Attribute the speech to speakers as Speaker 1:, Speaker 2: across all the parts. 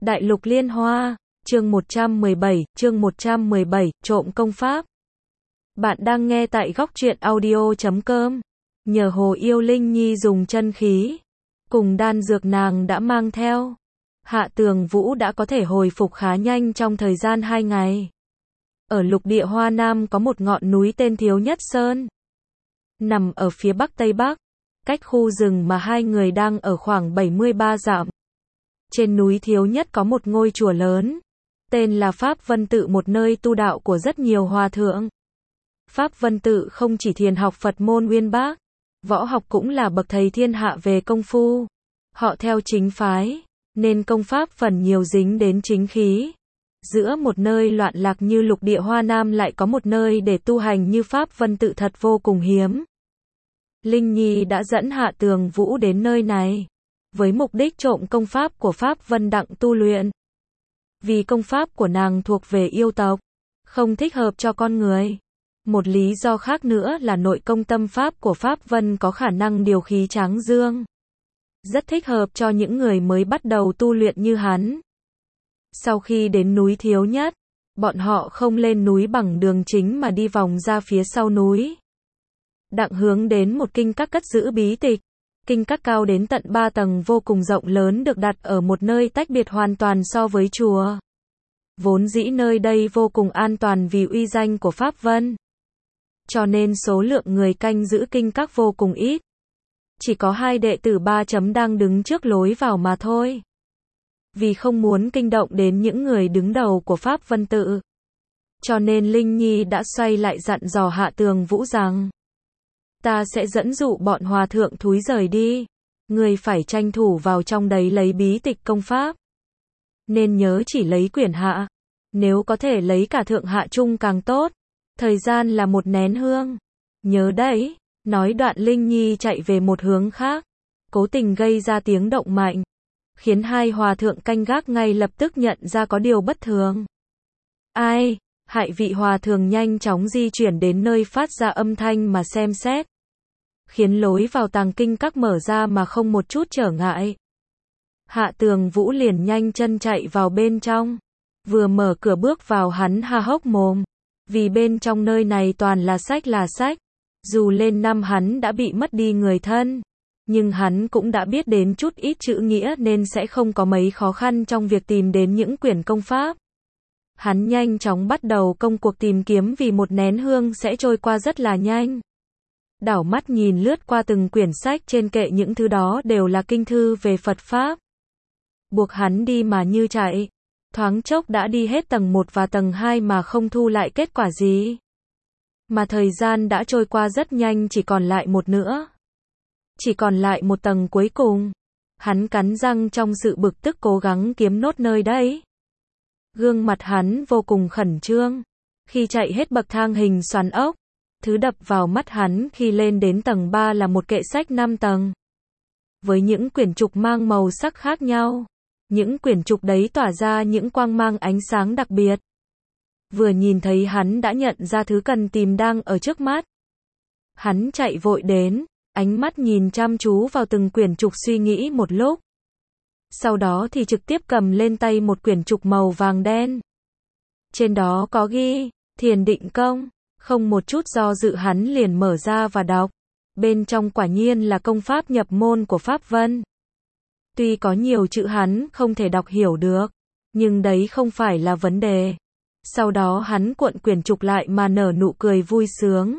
Speaker 1: Đại lục liên hoa, chương 117, trộm công pháp. Bạn đang nghe tại góc truyện audio.com. Nhờ Hồ Yêu Linh Nhi dùng chân khí, cùng đan dược nàng đã mang theo, Hạ Tường Vũ đã có thể hồi phục khá nhanh trong thời gian 2 ngày. Ở lục địa Hoa Nam có một ngọn núi tên Thiếu Nhất Sơn. Nằm ở phía bắc tây bắc, cách khu rừng mà hai người đang ở khoảng 73 dặm. Trên núi Thiếu Nhất có một ngôi chùa lớn, tên là Pháp Vân Tự, một nơi tu đạo của rất nhiều hòa thượng. Pháp Vân Tự không chỉ thiền học Phật môn uyên bác, võ học cũng là bậc thầy thiên hạ về công phu. Họ theo chính phái, nên công pháp phần nhiều dính đến chính khí. Giữa một nơi loạn lạc như lục địa Hoa Nam lại có một nơi để tu hành như Pháp Vân Tự thật vô cùng hiếm. Linh Nhi đã dẫn Hạ Tường Vũ đến nơi này với mục đích trộm công pháp của Pháp Vân Đặng tu luyện. Vì công pháp của nàng thuộc về yêu tộc, không thích hợp cho con người. Một lý do khác nữa là nội công tâm pháp của Pháp Vân có khả năng điều khí tráng dương, rất thích hợp cho những người mới bắt đầu tu luyện như hắn. Sau khi đến núi Thiếu Nhất, bọn họ không lên núi bằng đường chính mà đi vòng ra phía sau núi. Đặng hướng đến một kinh các cất giữ bí tịch. Kinh các cao đến tận 3 tầng vô cùng rộng lớn, được đặt ở một nơi tách biệt hoàn toàn so với chùa. Vốn dĩ nơi đây vô cùng an toàn vì uy danh của Pháp Vân, cho nên số lượng người canh giữ kinh các vô cùng ít. Chỉ có 2 đệ tử 3 chấm đang đứng trước lối vào mà thôi. Vì không muốn kinh động đến những người đứng đầu của Pháp Vân Tự, cho nên Linh Nhi đã xoay lại dặn dò Hạ Tường Vũ rằng: ta sẽ dẫn dụ bọn hòa thượng thúi rời đi. Người phải tranh thủ vào trong đấy lấy bí tịch công pháp. Nên nhớ chỉ lấy quyển hạ. Nếu có thể lấy cả thượng hạ chung càng tốt. Thời gian là một nén hương. Nhớ đấy. Nói đoạn Linh Nhi chạy về một hướng khác, cố tình gây ra tiếng động mạnh, khiến 2 hòa thượng canh gác ngay lập tức nhận ra có điều bất thường. Ai? Hại vị hòa thượng nhanh chóng di chuyển đến nơi phát ra âm thanh mà xem xét, khiến lối vào tàng kinh các mở ra mà không một chút trở ngại. Hạ Tường Vũ liền nhanh chân chạy vào bên trong. Vừa mở cửa bước vào hắn há hốc mồm, vì bên trong nơi này toàn là sách. Dù lên năm hắn đã bị mất đi người thân, nhưng hắn cũng đã biết đến chút ít chữ nghĩa nên sẽ không có mấy khó khăn trong việc tìm đến những quyển công pháp. Hắn nhanh chóng bắt đầu công cuộc tìm kiếm vì một nén hương sẽ trôi qua rất là nhanh. Đảo mắt nhìn lướt qua từng quyển sách trên kệ, những thứ đó đều là kinh thư về Phật Pháp. Buộc hắn đi mà như chạy, thoáng chốc đã đi hết tầng 1 và tầng 2 mà không thu lại kết quả gì. Mà thời gian đã trôi qua rất nhanh, chỉ còn lại một nữa. Chỉ còn lại một tầng cuối cùng. Hắn cắn răng trong sự bực tức cố gắng kiếm nốt nơi đấy. Gương mặt hắn vô cùng khẩn trương. Khi chạy hết bậc thang hình xoắn ốc, thứ đập vào mắt hắn khi lên đến tầng 3 là một kệ sách 5 tầng. Với những quyển trục mang màu sắc khác nhau. Những quyển trục đấy tỏa ra những quang mang ánh sáng đặc biệt. Vừa nhìn thấy hắn đã nhận ra thứ cần tìm đang ở trước mắt. Hắn chạy vội đến, ánh mắt nhìn chăm chú vào từng quyển trục suy nghĩ một lúc. Sau đó thì trực tiếp cầm lên tay một quyển trục màu vàng đen. Trên đó có ghi, Thiền Định Công. Không một chút do dự hắn liền mở ra và đọc. Bên trong quả nhiên là công pháp nhập môn của Pháp Vân. Tuy có nhiều chữ hắn không thể đọc hiểu được, nhưng đấy không phải là vấn đề. Sau đó hắn cuộn quyển trục lại mà nở nụ cười vui sướng.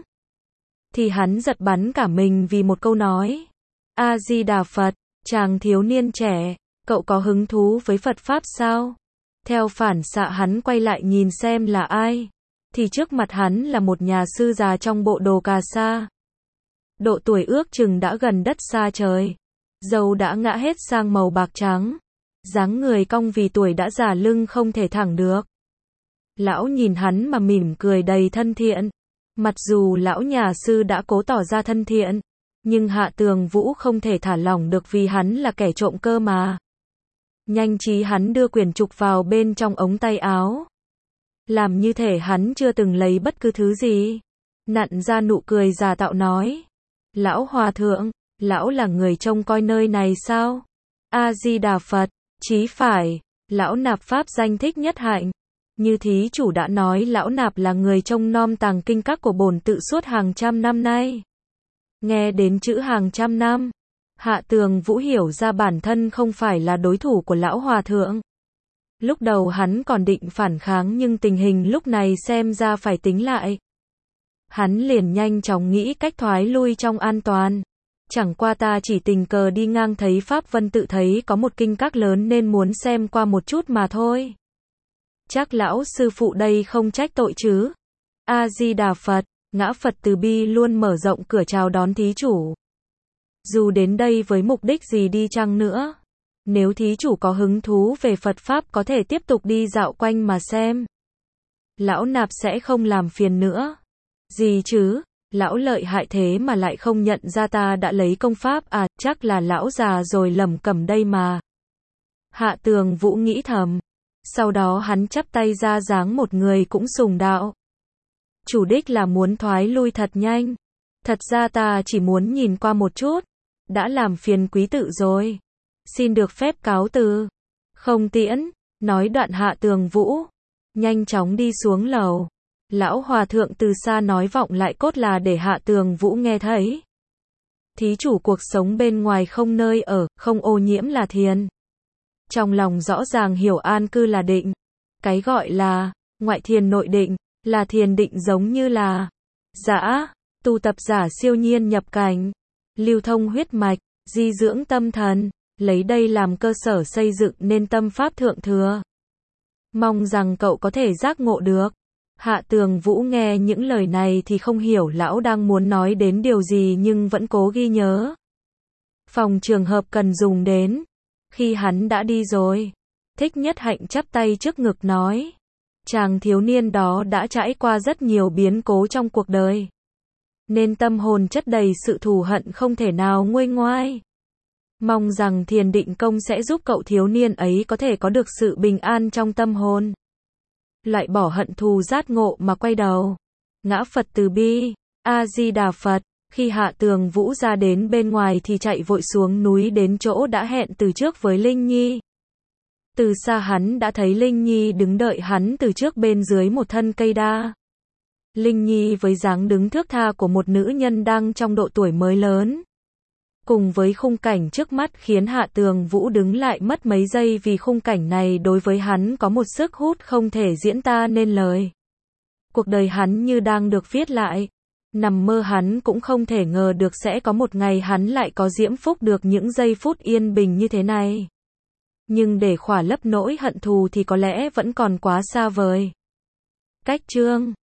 Speaker 1: Thì hắn giật bắn cả mình vì một câu nói. A Di Đà Phật, chàng thiếu niên trẻ, cậu có hứng thú với Phật Pháp sao? Theo phản xạ hắn quay lại nhìn xem là ai. Thì trước mặt hắn là một nhà sư già trong bộ đồ cà sa. Độ tuổi ước chừng đã gần đất xa trời. Râu đã ngã hết sang màu bạc trắng. Dáng người cong vì tuổi đã già, lưng không thể thẳng được. Lão nhìn hắn mà mỉm cười đầy thân thiện. Mặc dù lão nhà sư đã cố tỏ ra thân thiện, nhưng Hạ Tường Vũ không thể thả lỏng được vì hắn là kẻ trộm cơ mà. Nhanh trí hắn đưa quyển trục vào bên trong ống tay áo. Làm như thể hắn chưa từng lấy bất cứ thứ gì. Nặn ra nụ cười giả tạo nói. Lão hòa thượng, lão là người trông coi nơi này sao? A Di Đà Phật, chí phải. Lão Nạp pháp danh Thích Nhất Hạnh. Như thí chủ đã nói, lão Nạp là người trông nom tàng kinh các của bổn tự suốt hàng trăm năm nay. Nghe đến chữ hàng trăm năm, Hạ Tường Vũ hiểu ra bản thân không phải là đối thủ của lão hòa thượng. Lúc đầu hắn còn định phản kháng nhưng tình hình lúc này xem ra phải tính lại. Hắn liền nhanh chóng nghĩ cách thoái lui trong an toàn. Chẳng qua ta chỉ tình cờ đi ngang thấy Pháp Vân tự thấy có một kinh các lớn nên muốn xem qua một chút mà thôi. Chắc lão sư phụ đây không trách tội chứ. A-di-đà Phật, ngã Phật từ bi luôn mở rộng cửa chào đón thí chủ. Dù đến đây với mục đích gì đi chăng nữa, nếu thí chủ có hứng thú về Phật Pháp có thể tiếp tục đi dạo quanh mà xem. Lão Nạp sẽ không làm phiền nữa. Gì chứ, lão lợi hại thế mà lại không nhận ra ta đã lấy công pháp à, chắc là lão già rồi lẩm cẩm đây mà. Hạ Tường Vũ nghĩ thầm. Sau đó hắn chắp tay ra dáng một người cũng sùng đạo. Chủ đích là muốn thoái lui thật nhanh. Thật ra ta chỉ muốn nhìn qua một chút. Đã làm phiền quý tự rồi. Xin được phép cáo từ. Không tiễn, nói đoạn Hạ Tường Vũ. Nhanh chóng đi xuống lầu. Lão hòa thượng từ xa nói vọng lại cốt là để Hạ Tường Vũ nghe thấy. Thí chủ cuộc sống bên ngoài không nơi ở, không ô nhiễm là thiền. Trong lòng rõ ràng hiểu an cư là định. Cái gọi là ngoại thiền nội định, là thiền định giống như là dã, tu tập giả siêu nhiên nhập cảnh, lưu thông huyết mạch, di dưỡng tâm thần, lấy đây làm cơ sở xây dựng nên tâm pháp thượng thừa. Mong rằng cậu có thể giác ngộ được. Hạ Tường Vũ nghe những lời này thì không hiểu lão đang muốn nói đến điều gì nhưng vẫn cố ghi nhớ. Phòng trường hợp cần dùng đến. Khi hắn đã đi rồi, Thích Nhất Hạnh chắp tay trước ngực nói. Chàng thiếu niên đó đã trải qua rất nhiều biến cố trong cuộc đời. Nên tâm hồn chất đầy sự thù hận không thể nào nguôi ngoai. Mong rằng thiền định công sẽ giúp cậu thiếu niên ấy có thể có được sự bình an trong tâm hồn. Loại bỏ hận thù giác ngộ mà quay đầu. Ngã Phật từ bi, A-di-đà Phật. Khi Hạ Tường Vũ ra đến bên ngoài thì chạy vội xuống núi đến chỗ đã hẹn từ trước với Linh Nhi. Từ xa hắn đã thấy Linh Nhi đứng đợi hắn từ trước bên dưới một thân cây đa. Linh Nhi với dáng đứng thướt tha của một nữ nhân đang trong độ tuổi mới lớn. Cùng với khung cảnh trước mắt khiến Hạ Tường Vũ đứng lại mất mấy giây vì khung cảnh này đối với hắn có một sức hút không thể diễn tả nên lời. Cuộc đời hắn như đang được viết lại. Nằm mơ hắn cũng không thể ngờ được sẽ có một ngày hắn lại có diễm phúc được những giây phút yên bình như thế này. Nhưng để khỏa lấp nỗi hận thù thì có lẽ vẫn còn quá xa vời. Cách chương